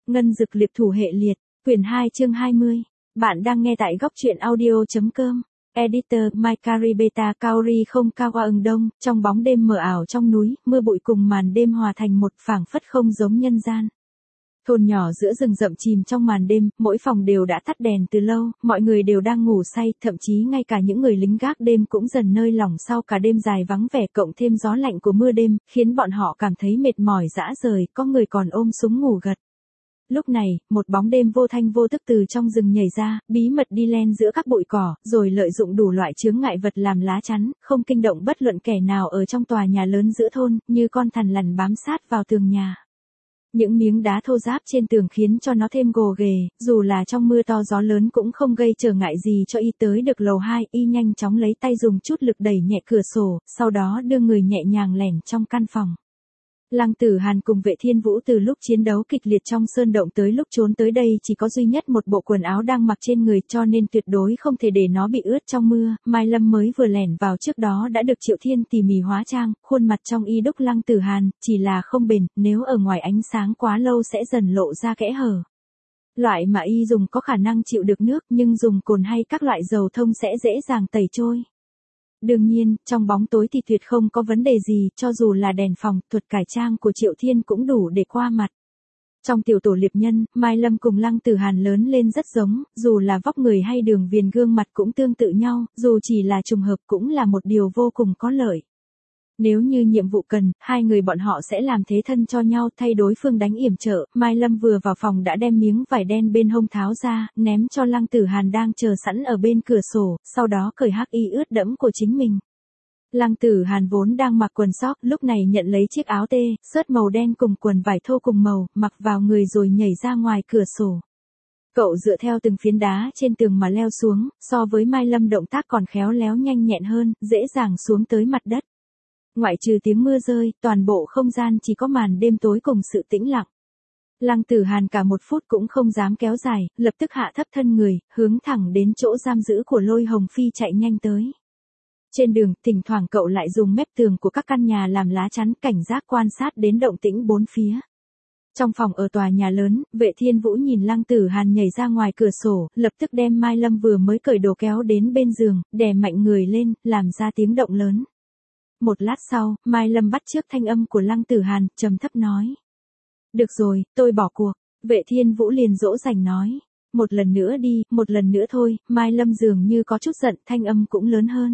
Ngân Dực Liệp Thủ Hệ Liệt, quyển 2 chương 20. Bạn đang nghe tại góc truyện audio.com. Editor Maikari Beta Kaori không Kawa ưng đông, trong bóng đêm mờ ảo trong núi, mưa bụi cùng màn đêm hòa thành một phảng phất không giống nhân gian. Thôn nhỏ giữa rừng rậm chìm trong màn đêm, mỗi phòng đều đã tắt đèn từ lâu, mọi người đều đang ngủ say, thậm chí ngay cả những người lính gác đêm cũng dần nơi lỏng sau cả đêm dài vắng vẻ cộng thêm gió lạnh của mưa đêm, khiến bọn họ cảm thấy mệt mỏi rã rời, có người còn ôm súng ngủ gật. Lúc này, một bóng đêm vô thanh vô tức từ trong rừng nhảy ra, bí mật đi len giữa các bụi cỏ, rồi lợi dụng đủ loại chướng ngại vật làm lá chắn, không kinh động bất luận kẻ nào ở trong tòa nhà lớn giữa thôn, như con thằn lằn bám sát vào tường nhà. Những miếng đá thô ráp trên tường khiến cho nó thêm gồ ghề, dù là trong mưa to gió lớn cũng không gây trở ngại gì cho y tới được lầu 2, y nhanh chóng lấy tay dùng chút lực đẩy nhẹ cửa sổ, sau đó đưa người nhẹ nhàng lẻn trong căn phòng. Lăng Tử Hàn cùng Vệ Thiên Vũ từ lúc chiến đấu kịch liệt trong sơn động tới lúc trốn tới đây chỉ có duy nhất một bộ quần áo đang mặc trên người cho nên tuyệt đối không thể để nó bị ướt trong mưa. Mai Lâm mới vừa lẻn vào trước đó đã được Triệu Thiên tỉ mỉ hóa trang, khuôn mặt trong y đúc Lăng Tử Hàn, chỉ là không bền, nếu ở ngoài ánh sáng quá lâu sẽ dần lộ ra kẽ hở. Loại mà y dùng có khả năng chịu được nước nhưng dùng cồn hay các loại dầu thông sẽ dễ dàng tẩy trôi. Đương nhiên, trong bóng tối thì tuyệt không có vấn đề gì, cho dù là đèn phòng, thuật cải trang của Triệu Thiên cũng đủ để qua mặt. Trong tiểu tổ liệp nhân, Mai Lâm cùng Lăng Tử Hàn lớn lên rất giống, dù là vóc người hay đường viền gương mặt cũng tương tự nhau, dù chỉ là trùng hợp cũng là một điều vô cùng có lợi. Nếu như nhiệm vụ cần, hai người bọn họ sẽ làm thế thân cho nhau thay đối phương đánh yểm trợ. Mai Lâm vừa vào phòng đã đem miếng vải đen bên hông tháo ra, ném cho Lăng Tử Hàn đang chờ sẵn ở bên cửa sổ, sau đó cởi hắc y ướt đẫm của chính mình. Lăng Tử Hàn vốn đang mặc quần sóc, lúc này nhận lấy chiếc áo tê, sớt màu đen cùng quần vải thô cùng màu, mặc vào người rồi nhảy ra ngoài cửa sổ. Cậu dựa theo từng phiến đá trên tường mà leo xuống, so với Mai Lâm động tác còn khéo léo nhanh nhẹn hơn, dễ dàng xuống tới mặt đất. Ngoại trừ tiếng mưa rơi, toàn bộ không gian chỉ có màn đêm tối cùng sự tĩnh lặng. Lăng Tử Hàn cả một phút cũng không dám kéo dài, lập tức hạ thấp thân người, hướng thẳng đến chỗ giam giữ của Lôi Hồng Phi chạy nhanh tới. Trên đường, thỉnh thoảng cậu lại dùng mép tường của các căn nhà làm lá chắn, cảnh giác quan sát đến động tĩnh bốn phía. Trong phòng ở tòa nhà lớn, Vệ Thiên Vũ nhìn Lăng Tử Hàn nhảy ra ngoài cửa sổ, lập tức đem Mai Lâm vừa mới cởi đồ kéo đến bên giường, đè mạnh người lên, làm ra tiếng động lớn. Một lát sau, Mai Lâm bắt chước thanh âm của Lăng Tử Hàn, trầm thấp nói. Được rồi, tôi bỏ cuộc. Vệ Thiên Vũ liền dỗ dành nói. Một lần nữa đi, một lần nữa thôi. Mai Lâm dường như có chút giận, thanh âm cũng lớn hơn.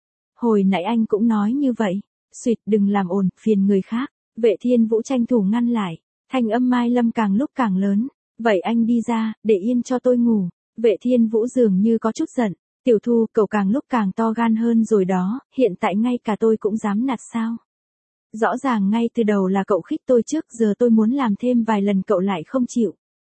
Hồi nãy anh cũng nói như vậy. Xuyệt, đừng làm ồn, phiền người khác. Vệ Thiên Vũ tranh thủ ngăn lại. Thanh âm Mai Lâm càng lúc càng lớn. Vậy anh đi ra, để yên cho tôi ngủ. Vệ Thiên Vũ dường như có chút giận. Tiểu Thu, cậu càng lúc càng to gan hơn rồi đó, hiện tại ngay cả tôi cũng dám nạt sao. Rõ ràng ngay từ đầu là cậu khích tôi trước, giờ tôi muốn làm thêm vài lần cậu lại không chịu.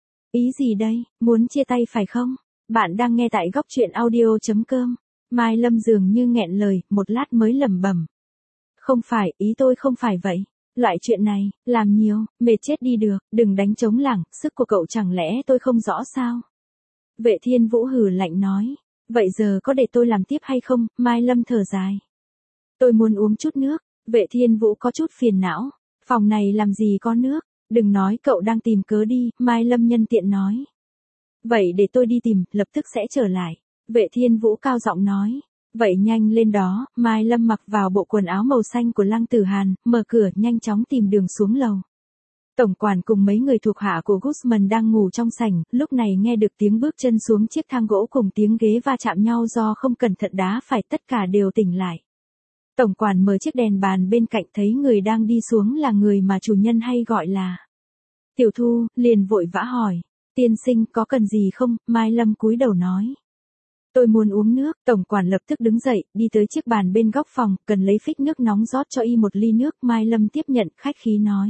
Ý gì đây, muốn chia tay phải không? Bạn đang nghe tại góc truyện audio.com. Mai Lâm dường như nghẹn lời, một lát mới lẩm bẩm. Không phải, ý tôi không phải vậy. Loại chuyện này, làm nhiều, mệt chết đi được, đừng đánh trống lảng, sức của cậu chẳng lẽ tôi không rõ sao? Vệ Thiên Vũ hừ lạnh nói. Vậy giờ có để tôi làm tiếp hay không? Mai Lâm thở dài. Tôi muốn uống chút nước. Vệ Thiên Vũ có chút phiền não. Phòng này làm gì có nước? Đừng nói cậu đang tìm cớ đi, Mai Lâm nhân tiện nói. Vậy để tôi đi tìm, lập tức sẽ trở lại. Vệ Thiên Vũ cao giọng nói. Vậy nhanh lên đó, Mai Lâm mặc vào bộ quần áo màu xanh của Lăng Tử Hàn, mở cửa nhanh chóng tìm đường xuống lầu. Tổng quản cùng mấy người thuộc hạ của Guzman đang ngủ trong sảnh, lúc này nghe được tiếng bước chân xuống chiếc thang gỗ cùng tiếng ghế va chạm nhau do không cẩn thận đá phải, tất cả đều tỉnh lại. Tổng quản mở chiếc đèn bàn bên cạnh thấy người đang đi xuống là người mà chủ nhân hay gọi là Tiểu Thu, liền vội vã hỏi. Tiên sinh có cần gì không? Mai Lâm cúi đầu nói. Tôi muốn uống nước. Tổng quản lập tức đứng dậy, đi tới chiếc bàn bên góc phòng, cần lấy phích nước nóng rót cho y một ly nước. Mai Lâm tiếp nhận, khách khí nói.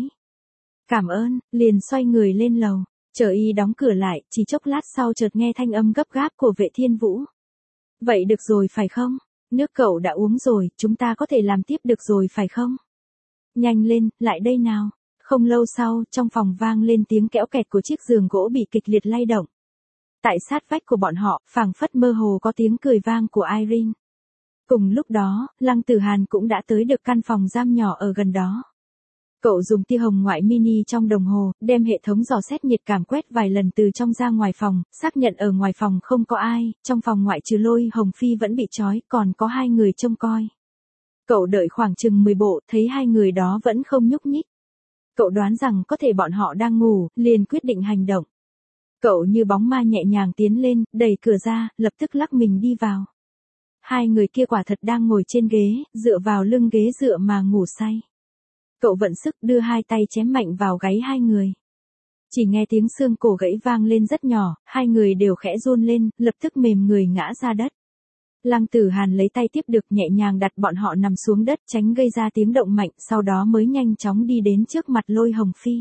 Cảm ơn, liền xoay người lên lầu, chờ y đóng cửa lại, chỉ chốc lát sau chợt nghe thanh âm gấp gáp của Vệ Thiên Vũ. Vậy được rồi phải không? Nước cậu đã uống rồi, chúng ta có thể làm tiếp được rồi phải không? Nhanh lên, lại đây nào. Không lâu sau, trong phòng vang lên tiếng kẽo kẹt của chiếc giường gỗ bị kịch liệt lay động. Tại sát vách của bọn họ, phảng phất mơ hồ có tiếng cười vang của Irene. Cùng lúc đó, Lăng Tử Hàn cũng đã tới được căn phòng giam nhỏ ở gần đó. Cậu dùng tia hồng ngoại mini trong đồng hồ, đem hệ thống dò xét nhiệt cảm quét vài lần từ trong ra ngoài phòng, xác nhận ở ngoài phòng không có ai, trong phòng ngoại trừ Lôi Hồng Phi vẫn bị trói, còn có 2 người trông coi. Cậu đợi khoảng chừng 10 bộ, thấy 2 người đó vẫn không nhúc nhích. Cậu đoán rằng có thể bọn họ đang ngủ, liền quyết định hành động. Cậu như bóng ma nhẹ nhàng tiến lên, đẩy cửa ra, lập tức lắc mình đi vào. 2 người kia quả thật đang ngồi trên ghế, dựa vào lưng ghế dựa mà ngủ say. Cậu vận sức đưa 2 tay chém mạnh vào gáy 2 người. Chỉ nghe tiếng xương cổ gãy vang lên rất nhỏ, 2 người đều khẽ run lên, lập tức mềm người ngã ra đất. Lăng Tử Hàn lấy tay tiếp được nhẹ nhàng đặt bọn họ nằm xuống đất tránh gây ra tiếng động mạnh, sau đó mới nhanh chóng đi đến trước mặt Lôi Hồng Phi.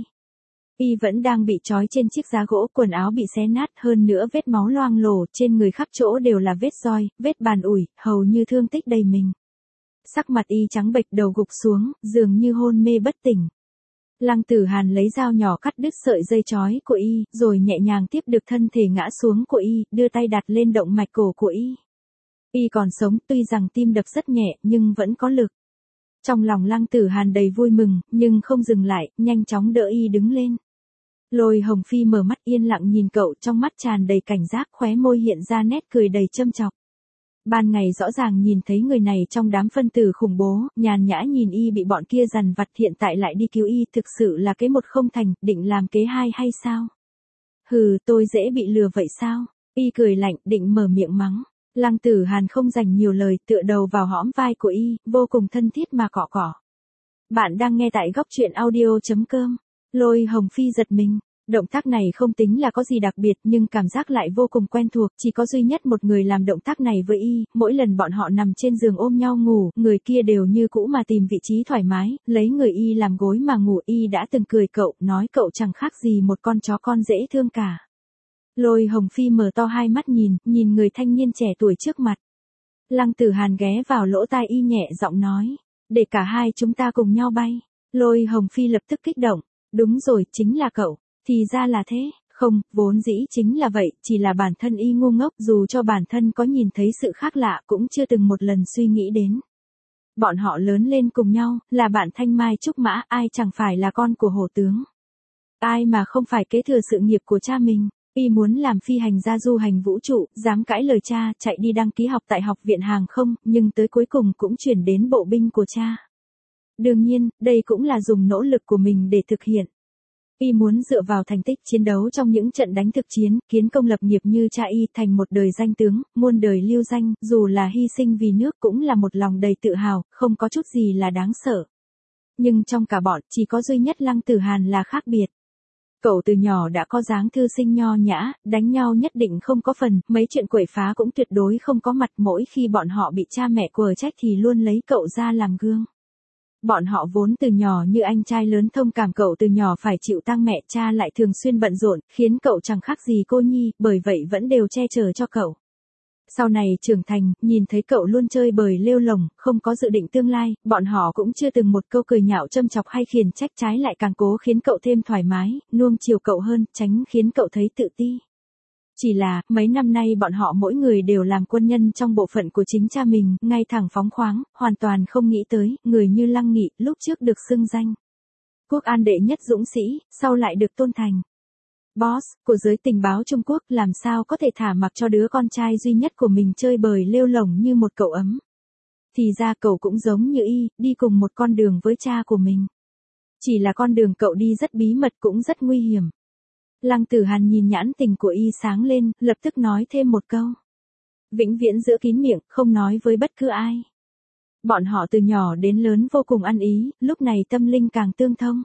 Y vẫn đang bị trói trên chiếc giá gỗ, quần áo bị xé nát, hơn nữa vết máu loang lổ, trên người khắp chỗ đều là vết roi, vết bàn ủi, hầu như thương tích đầy mình. Sắc mặt Y trắng bệch, đầu gục xuống, dường như hôn mê bất tỉnh. Lăng Tử Hàn lấy dao nhỏ cắt đứt sợi dây trói của Y, rồi nhẹ nhàng tiếp được thân thể ngã xuống của Y, đưa tay đặt lên động mạch cổ của Y. Y còn sống, tuy rằng tim đập rất nhẹ, nhưng vẫn có lực. Trong lòng Lăng Tử Hàn đầy vui mừng, nhưng không dừng lại, nhanh chóng đỡ Y đứng lên. Lôi Hồng Phi mở mắt yên lặng nhìn cậu, trong mắt tràn đầy cảnh giác, khóe môi hiện ra nét cười đầy châm chọc. Ban ngày rõ ràng nhìn thấy người này trong đám phân tử khủng bố, nhàn nhã nhìn Y bị bọn kia dằn vặt, hiện tại lại đi cứu Y, thực sự là kế một không thành, định làm kế hai hay sao? Hừ, tôi dễ bị lừa vậy sao? Y cười lạnh, định mở miệng mắng. Lăng Tử Hàn không dành nhiều lời, tựa đầu vào hõm vai của Y, vô cùng thân thiết mà cọ cọ. Bạn đang nghe tại góc truyện audio.com. Lôi Hồng Phi giật mình. Động tác này không tính là có gì đặc biệt, nhưng cảm giác lại vô cùng quen thuộc, chỉ có duy nhất một người làm động tác này với Y, mỗi lần bọn họ nằm trên giường ôm nhau ngủ, người kia đều như cũ mà tìm vị trí thoải mái, lấy người Y làm gối mà ngủ. Y đã từng cười cậu, nói cậu chẳng khác gì một con chó con dễ thương cả. Lôi Hồng Phi mở to hai mắt nhìn người thanh niên trẻ tuổi trước mặt. Lăng Tử Hàn ghé vào lỗ tai Y nhẹ giọng nói, để cả hai chúng ta cùng nhau bay. Lôi Hồng Phi lập tức kích động, đúng rồi, chính là cậu. Thì ra là thế, không, vốn dĩ chính là vậy, chỉ là bản thân Y ngu ngốc, dù cho bản thân có nhìn thấy sự khác lạ cũng chưa từng một lần suy nghĩ đến. Bọn họ lớn lên cùng nhau, là bạn thanh mai trúc mã, ai chẳng phải là con của hổ tướng. Ai mà không phải kế thừa sự nghiệp của cha mình. Y muốn làm phi hành gia du hành vũ trụ, dám cãi lời cha, chạy đi đăng ký học tại học viện hàng không, nhưng tới cuối cùng cũng chuyển đến bộ binh của cha. Đương nhiên, đây cũng là dùng nỗ lực của mình để thực hiện. Y muốn dựa vào thành tích chiến đấu trong những trận đánh thực chiến, kiến công lập nghiệp như cha Y, thành một đời danh tướng, muôn đời lưu danh, dù là hy sinh vì nước cũng là một lòng đầy tự hào, không có chút gì là đáng sợ. Nhưng trong cả bọn, chỉ có duy nhất Lăng Tử Hàn là khác biệt. Cậu từ nhỏ đã có dáng thư sinh nho nhã, đánh nhau nhất định không có phần, mấy chuyện quậy phá cũng tuyệt đối không có mặt, mỗi khi bọn họ bị cha mẹ quở trách thì luôn lấy cậu ra làm gương. Bọn họ vốn từ nhỏ như anh trai lớn, thông cảm cậu từ nhỏ phải chịu tang mẹ, cha lại thường xuyên bận rộn, khiến cậu chẳng khác gì cô nhi, bởi vậy vẫn đều che chở cho cậu. Sau này trưởng thành, nhìn thấy cậu luôn chơi bời lêu lổng, không có dự định tương lai, bọn họ cũng chưa từng một câu cười nhạo châm chọc hay khiển trách, trái lại càng cố khiến cậu thêm thoải mái, nuông chiều cậu hơn, tránh khiến cậu thấy tự ti. Chỉ là, mấy năm nay bọn họ mỗi người đều làm quân nhân trong bộ phận của chính cha mình, ngay thẳng phóng khoáng, hoàn toàn không nghĩ tới, người như Lăng Nghị, lúc trước được xưng danh quốc an đệ nhất dũng sĩ, sau lại được tôn thành boss của giới tình báo Trung Quốc, làm sao có thể thả mặc cho đứa con trai duy nhất của mình chơi bời lêu lổng như một cậu ấm. Thì ra cậu cũng giống như Y, đi cùng một con đường với cha của mình. Chỉ là con đường cậu đi rất bí mật, cũng rất nguy hiểm. Lăng Tử Hàn nhìn nhãn tình của Y sáng lên, lập tức nói thêm một câu. Vĩnh viễn giữ kín miệng, không nói với bất cứ ai. Bọn họ từ nhỏ đến lớn vô cùng ăn ý, lúc này tâm linh càng tương thông.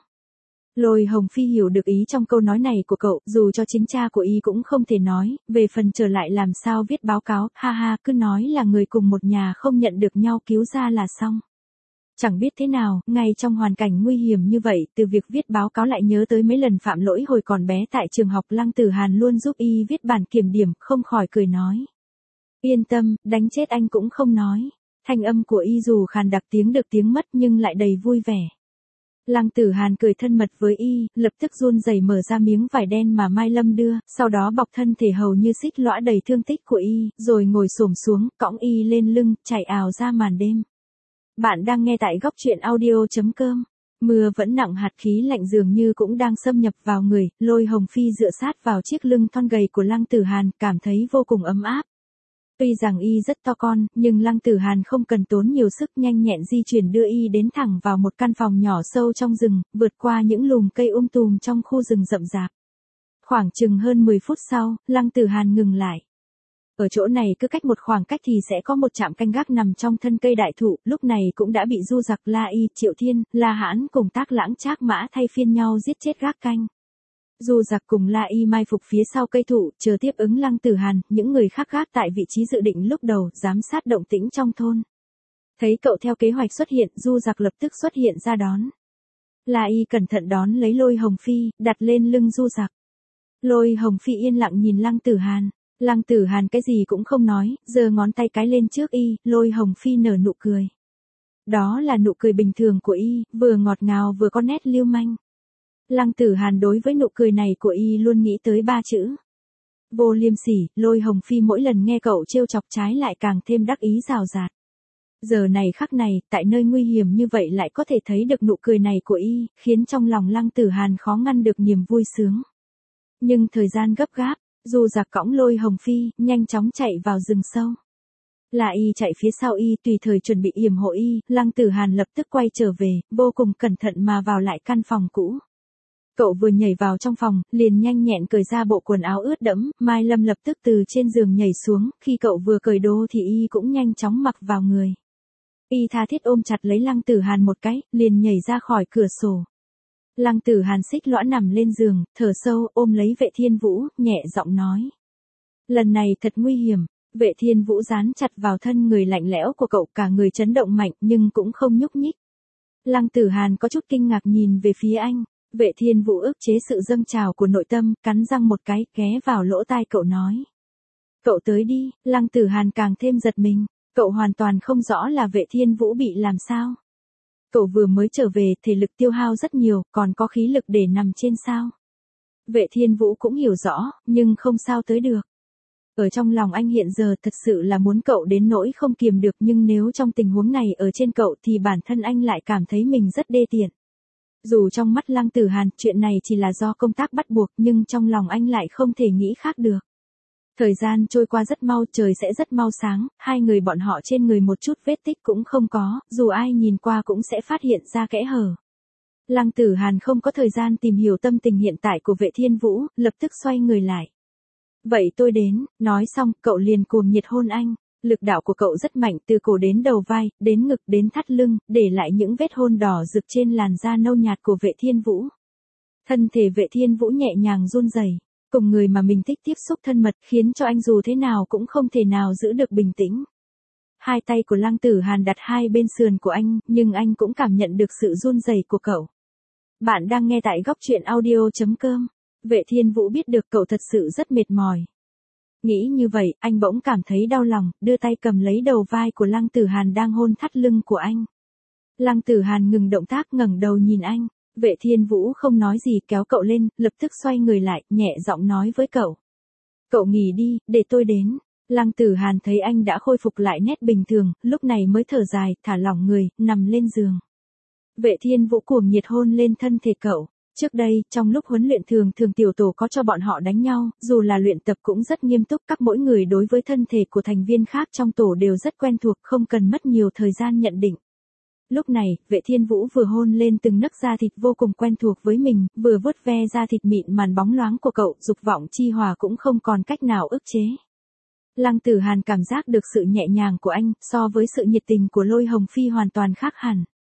Lôi Hồng Phi hiểu được ý trong câu nói này của cậu, dù cho chính cha của Y cũng không thể nói, về phần trở lại làm sao viết báo cáo, ha ha, cứ nói là người cùng một nhà không nhận được nhau cứu ra là xong. Chẳng biết thế nào, ngay trong hoàn cảnh nguy hiểm như vậy, từ việc viết báo cáo lại nhớ tới mấy lần phạm lỗi hồi còn bé tại trường học, Lăng Tử Hàn luôn giúp Y viết bản kiểm điểm, không khỏi cười nói. Yên tâm, đánh chết anh cũng không nói. Thanh âm của Y dù khàn đặc tiếng được tiếng mất nhưng lại đầy vui vẻ. Lăng Tử Hàn cười thân mật với Y, lập tức run rẩy mở ra miếng vải đen mà Mai Lâm đưa, sau đó bọc thân thể hầu như xích lõa đầy thương tích của Y, rồi ngồi xổm xuống, cõng Y lên lưng, chạy ào ra màn đêm. Bạn đang nghe tại góc truyện audio.com. Mưa vẫn nặng, hạt khí lạnh dường như cũng đang xâm nhập vào người, Lôi Hồng Phi dựa sát vào chiếc lưng thon gầy của Lăng Tử Hàn, cảm thấy vô cùng ấm áp. Tuy rằng y rất to con, nhưng Lăng Tử Hàn không cần tốn nhiều sức, nhanh nhẹn di chuyển đưa y đến thẳng vào một căn phòng nhỏ sâu trong rừng, vượt qua những lùm cây tùm trong khu rừng rậm rạp. Khoảng chừng hơn 10 phút sau, Lăng Tử Hàn ngừng lại. Ở chỗ này cứ cách một khoảng cách thì sẽ có một trạm canh gác nằm trong thân cây đại thụ, lúc này cũng đã bị Du Giặc, La Y, Triệu Thiên, La Hãn cùng Tác Lãng, Trác Mã thay phiên nhau giết chết gác canh. Du Giặc cùng La Y mai phục phía sau cây thụ, chờ tiếp ứng Lăng Tử Hàn, những người khác gác tại vị trí dự định lúc đầu, giám sát động tĩnh trong thôn. Thấy cậu theo kế hoạch xuất hiện, Du Giặc lập tức xuất hiện ra đón. La Y cẩn thận đón lấy Lôi Hồng Phi, đặt lên lưng Du Giặc. Lôi Hồng Phi yên lặng nhìn Lăng Tử Hàn. Lăng Tử Hàn cái gì cũng không nói, giơ ngón tay cái lên trước y, Lôi Hồng Phi nở nụ cười. Đó là nụ cười bình thường của y, vừa ngọt ngào vừa có nét lưu manh. Lăng Tử Hàn đối với nụ cười này của y luôn nghĩ tới 3 chữ. Vô liêm sỉ. Lôi Hồng Phi mỗi lần nghe cậu trêu chọc trái lại càng thêm đắc ý rào rạt. Giờ này khắc này, tại nơi nguy hiểm như vậy lại có thể thấy được nụ cười này của y, khiến trong lòng Lăng Tử Hàn khó ngăn được niềm vui sướng. Nhưng thời gian gấp gáp, Du Giặc cõng Lôi Hồng Phi, nhanh chóng chạy vào rừng sâu. La Y chạy phía sau y, tùy thời chuẩn bị yểm hộ y, Lăng Tử Hàn lập tức quay trở về, vô cùng cẩn thận mà vào lại căn phòng cũ. Cậu vừa nhảy vào trong phòng, liền nhanh nhẹn cởi ra bộ quần áo ướt đẫm, Mai Lâm lập tức từ trên giường nhảy xuống, khi cậu vừa cởi đồ thì y cũng nhanh chóng mặc vào người. Y tha thiết ôm chặt lấy Lăng Tử Hàn một cái, liền nhảy ra khỏi cửa sổ. Lăng Tử Hàn xích lõa nằm lên giường, thở sâu, ôm lấy Vệ Thiên Vũ, nhẹ giọng nói. Lần này thật nguy hiểm. Vệ Thiên Vũ dán chặt vào thân người lạnh lẽo của cậu, cả người chấn động mạnh nhưng cũng không nhúc nhích. Lăng Tử Hàn có chút kinh ngạc nhìn về phía anh. Vệ Thiên Vũ ức chế sự dâng trào của nội tâm, cắn răng một cái, ghé vào lỗ tai cậu nói. Cậu tới đi. Lăng Tử Hàn càng thêm giật mình. Cậu hoàn toàn không rõ là Vệ Thiên Vũ bị làm sao. Cậu vừa mới trở về, thể lực tiêu hao rất nhiều, còn có khí lực để nằm trên sao. Vệ Thiên Vũ cũng hiểu rõ, nhưng không sao tới được. Ở trong lòng anh hiện giờ thật sự là muốn cậu đến nỗi không kiềm được, nhưng nếu trong tình huống này ở trên cậu thì bản thân anh lại cảm thấy mình rất đê tiện. Dù trong mắt Lăng Tử Hàn, chuyện này chỉ là do công tác bắt buộc, nhưng trong lòng anh lại không thể nghĩ khác được. Thời gian trôi qua rất mau, trời sẽ rất mau sáng, hai người bọn họ trên người một chút vết tích cũng không có, dù ai nhìn qua cũng sẽ phát hiện ra kẽ hở. Lăng Tử Hàn không có thời gian tìm hiểu tâm tình hiện tại của Vệ Thiên Vũ, lập tức xoay người lại. Vậy tôi đến, nói xong, cậu liền cuồng nhiệt hôn anh. Lực đạo của cậu rất mạnh, từ cổ đến đầu vai, đến ngực đến thắt lưng, để lại những vết hôn đỏ rực trên làn da nâu nhạt của Vệ Thiên Vũ. Thân thể Vệ Thiên Vũ nhẹ nhàng run rẩy, cùng người mà mình thích tiếp xúc thân mật, khiến cho anh dù thế nào cũng không thể nào giữ được bình tĩnh. Hai tay của Lăng Tử Hàn đặt hai bên sườn của anh, nhưng anh cũng cảm nhận được sự run rẩy của cậu. Bạn đang nghe tại góc truyện audio.com. Vệ Thiên Vũ biết được cậu thật sự rất mệt mỏi. Nghĩ như vậy, anh bỗng cảm thấy đau lòng, đưa tay cầm lấy đầu vai của Lăng Tử Hàn đang hôn thắt lưng của anh. Lăng Tử Hàn ngừng động tác, ngẩng đầu nhìn anh. Vệ Thiên Vũ không nói gì, kéo cậu lên, lập tức xoay người lại, nhẹ giọng nói với cậu. Cậu nghỉ đi, để tôi đến. Lăng Tử Hàn thấy anh đã khôi phục lại nét bình thường, lúc này mới thở dài, thả lỏng người, nằm lên giường. Vệ Thiên Vũ cuồng nhiệt hôn lên thân thể cậu. Trước đây, trong lúc huấn luyện thường tiểu tổ có cho bọn họ đánh nhau, dù là luyện tập cũng rất nghiêm túc, các mỗi người đối với thân thể của thành viên khác trong tổ đều rất quen thuộc, không cần mất nhiều thời gian nhận định. Lúc này, Vệ Thiên Vũ vừa hôn lên từng nấc da thịt vô cùng quen thuộc với mình, vừa vuốt ve da thịt mịn màn bóng loáng của cậu, dục vọng chi hòa cũng không còn cách nào ức chế. Lăng Tử Hàn cảm giác được sự nhẹ nhàng của anh, so với sự nhiệt tình của Lôi Hồng Phi hoàn toàn khác hẳn.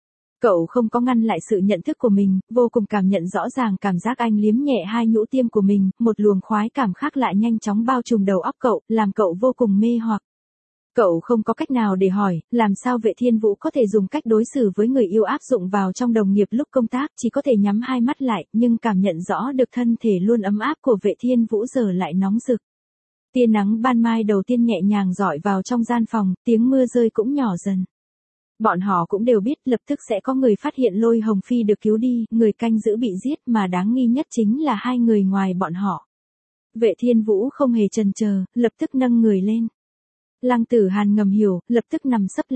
Cậu không có ngăn lại sự nhận thức của mình, vô cùng cảm nhận rõ ràng cảm giác anh liếm nhẹ hai nhũ tiêm của mình, một luồng khoái cảm khác lại nhanh chóng bao trùm đầu óc cậu, làm cậu vô cùng mê hoặc. Cậu không có cách nào để hỏi, làm sao Vệ Thiên Vũ có thể dùng cách đối xử với người yêu áp dụng vào trong đồng nghiệp lúc công tác, chỉ có thể nhắm hai mắt lại, nhưng cảm nhận rõ được thân thể luôn ấm áp của Vệ Thiên Vũ giờ lại nóng rực. Tia nắng ban mai đầu tiên nhẹ nhàng rọi vào trong gian phòng, tiếng mưa rơi cũng nhỏ dần. Bọn họ cũng đều biết lập tức sẽ có người phát hiện Lôi Hồng Phi được cứu đi, người canh giữ bị giết, mà đáng nghi nhất chính là hai người ngoài bọn họ. Vệ Thiên Vũ không hề chần chờ, lập tức nâng người lên. Lăng Tử Hàn ngầm hiểu, lập tức nằm sấp lại.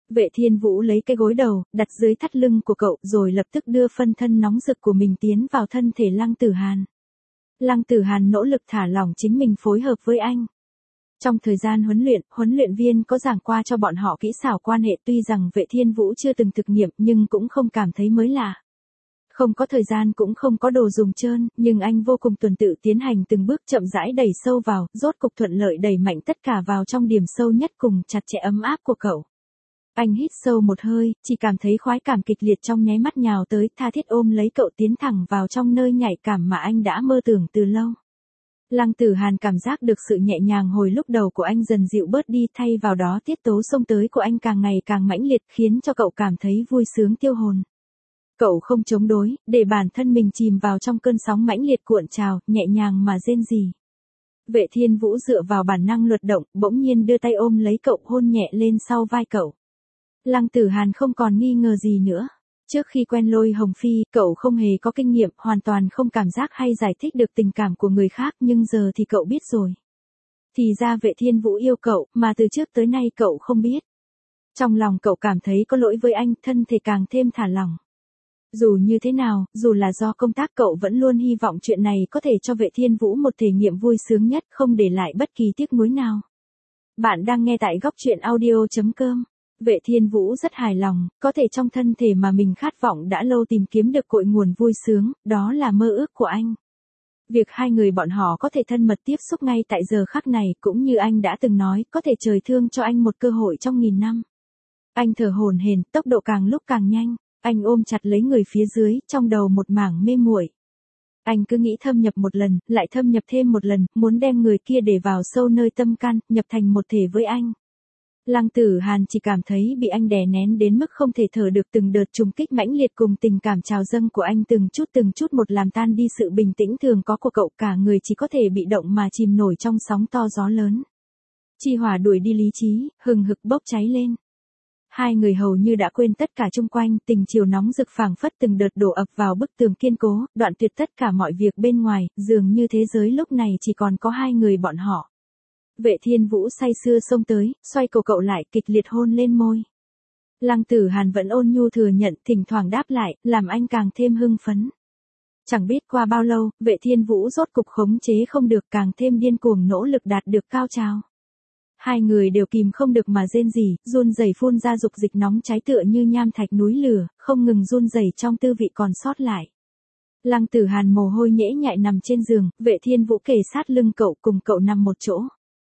Vệ Thiên Vũ lấy cái gối đầu, đặt dưới thắt lưng của cậu rồi lập tức đưa phân thân nóng rực của mình tiến vào thân thể Lăng Tử Hàn. Lăng Tử Hàn nỗ lực thả lỏng chính mình phối hợp với anh. Trong thời gian huấn luyện viên có giảng qua cho bọn họ kỹ xảo quan hệ, tuy rằng Vệ Thiên Vũ chưa từng thực nghiệm nhưng cũng không cảm thấy mới lạ. Không có thời gian cũng không có đồ dùng trơn, nhưng anh vô cùng tuần tự tiến hành từng bước chậm rãi đẩy sâu vào, rốt cục thuận lợi đẩy mạnh tất cả vào trong điểm sâu nhất cùng chặt chẽ ấm áp của cậu. Anh hít sâu một hơi, chỉ cảm thấy khoái cảm kịch liệt trong nháy mắt nhào tới, tha thiết ôm lấy cậu tiến thẳng vào trong nơi nhạy cảm mà anh đã mơ tưởng từ lâu. Lăng Tử Hàn cảm giác được sự nhẹ nhàng hồi lúc đầu của anh dần dịu bớt đi, thay vào đó tiết tấu xông tới của anh càng ngày càng mãnh liệt, khiến cho cậu cảm thấy vui sướng tiêu hồn. Cậu không chống đối, để bản thân mình chìm vào trong cơn sóng mãnh liệt cuộn trào, nhẹ nhàng mà rên rỉ. Vệ Thiên Vũ dựa vào bản năng luật động, bỗng nhiên đưa tay ôm lấy cậu, hôn nhẹ lên sau vai cậu. Lăng Tử Hàn không còn nghi ngờ gì nữa. Trước khi quen Lôi Hồng Phi, cậu không hề có kinh nghiệm, hoàn toàn không cảm giác hay giải thích được tình cảm của người khác, nhưng giờ thì cậu biết rồi. Thì ra Vệ Thiên Vũ yêu cậu, mà từ trước tới nay cậu không biết. Trong lòng cậu cảm thấy có lỗi với anh, thân thể càng thêm thả lỏng. Dù như thế nào, dù là do công tác, cậu vẫn luôn hy vọng chuyện này có thể cho Vệ Thiên Vũ một thể nghiệm vui sướng nhất, không để lại bất kỳ tiếc nuối nào. Bạn đang nghe tại góc truyện audio.com. Vệ Thiên Vũ rất hài lòng, có thể trong thân thể mà mình khát vọng đã lâu tìm kiếm được cội nguồn vui sướng, đó là mơ ước của anh. Việc hai người bọn họ có thể thân mật tiếp xúc ngay tại giờ khắc này, cũng như anh đã từng nói, có thể trời thương cho anh một cơ hội trong 1000 năm. Anh thở hổn hển, tốc độ càng lúc càng nhanh, anh ôm chặt lấy người phía dưới, trong đầu một mảng mê muội. Anh cứ nghĩ thâm nhập một lần, lại thâm nhập thêm một lần, muốn đem người kia để vào sâu nơi tâm can, nhập thành một thể với anh. Lăng Tử Hàn chỉ cảm thấy bị anh đè nén đến mức không thể thở được, từng đợt trùng kích mãnh liệt cùng tình cảm trào dâng của anh từng chút một làm tan đi sự bình tĩnh thường có của cậu, cả người chỉ có thể bị động mà chìm nổi trong sóng to gió lớn. Chi hỏa đuổi đi lý trí, hừng hực bốc cháy lên. Hai người hầu như đã quên tất cả chung quanh, tình chiều nóng rực phảng phất từng đợt đổ ập vào bức tường kiên cố, đoạn tuyệt tất cả mọi việc bên ngoài, dường như thế giới lúc này chỉ còn có hai người bọn họ. Vệ Thiên Vũ say sưa xông tới, xoay cổ cậu lại, kịch liệt hôn lên môi. Lăng Tử Hàn vẫn ôn nhu thừa nhận, thỉnh thoảng đáp lại, làm anh càng thêm hưng phấn. Chẳng biết qua bao lâu, Vệ Thiên Vũ rốt cục khống chế không được, càng thêm điên cuồng nỗ lực đạt được cao trào. Hai người đều kìm không được mà rên rỉ, run rẩy phun ra dục dịch nóng cháy tựa như nham thạch núi lửa, không ngừng run rẩy trong tư vị còn sót lại. Lăng Tử Hàn mồ hôi nhễ nhại nằm trên giường, Vệ Thiên Vũ kề sát lưng cậu, cùng cậu nằm một chỗ.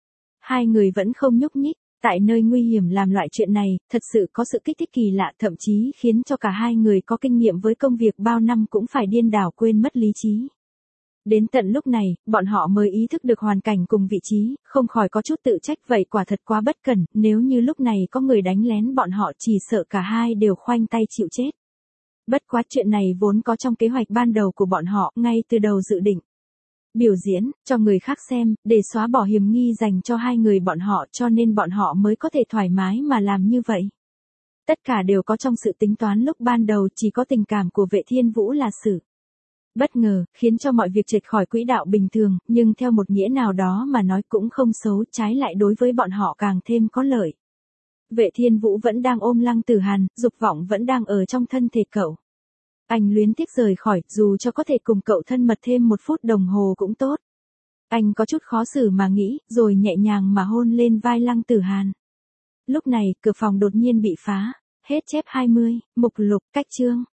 Hai người vẫn không nhúc nhích, tại nơi nguy hiểm làm loại chuyện này, thật sự có sự kích thích kỳ lạ, thậm chí khiến cho cả hai người có kinh nghiệm với công việc bao năm cũng phải điên đảo quên mất lý trí. Đến tận lúc này, bọn họ mới ý thức được hoàn cảnh cùng vị trí, không khỏi có chút tự trách, vậy quả thật quá bất cẩn, nếu như lúc này có người đánh lén bọn họ chỉ sợ cả hai đều khoanh tay chịu chết. Bất quá chuyện này vốn có trong kế hoạch ban đầu của bọn họ, ngay từ đầu dự định. Biểu diễn, cho người khác xem, để xóa bỏ hiểm nghi dành cho hai người bọn họ, cho nên bọn họ mới có thể thoải mái mà làm như vậy. Tất cả đều có trong sự tính toán lúc ban đầu, chỉ có tình cảm của Vệ Thiên Vũ là sự bất ngờ, khiến cho mọi việc trệch khỏi quỹ đạo bình thường, nhưng theo một nghĩa nào đó mà nói cũng không xấu, trái lại đối với bọn họ càng thêm có lợi. Vệ Thiên Vũ vẫn đang ôm Lăng Tử Hàn, dục vọng vẫn đang ở trong thân thể cậu. Anh luyến tiếc rời khỏi, dù cho có thể cùng cậu thân mật thêm 1 phút đồng hồ cũng tốt. Anh có chút khó xử mà nghĩ, rồi nhẹ nhàng mà hôn lên vai Lăng Tử Hàn. Lúc này, cửa phòng đột nhiên bị phá. Hết chép 20, mục lục, cách chương.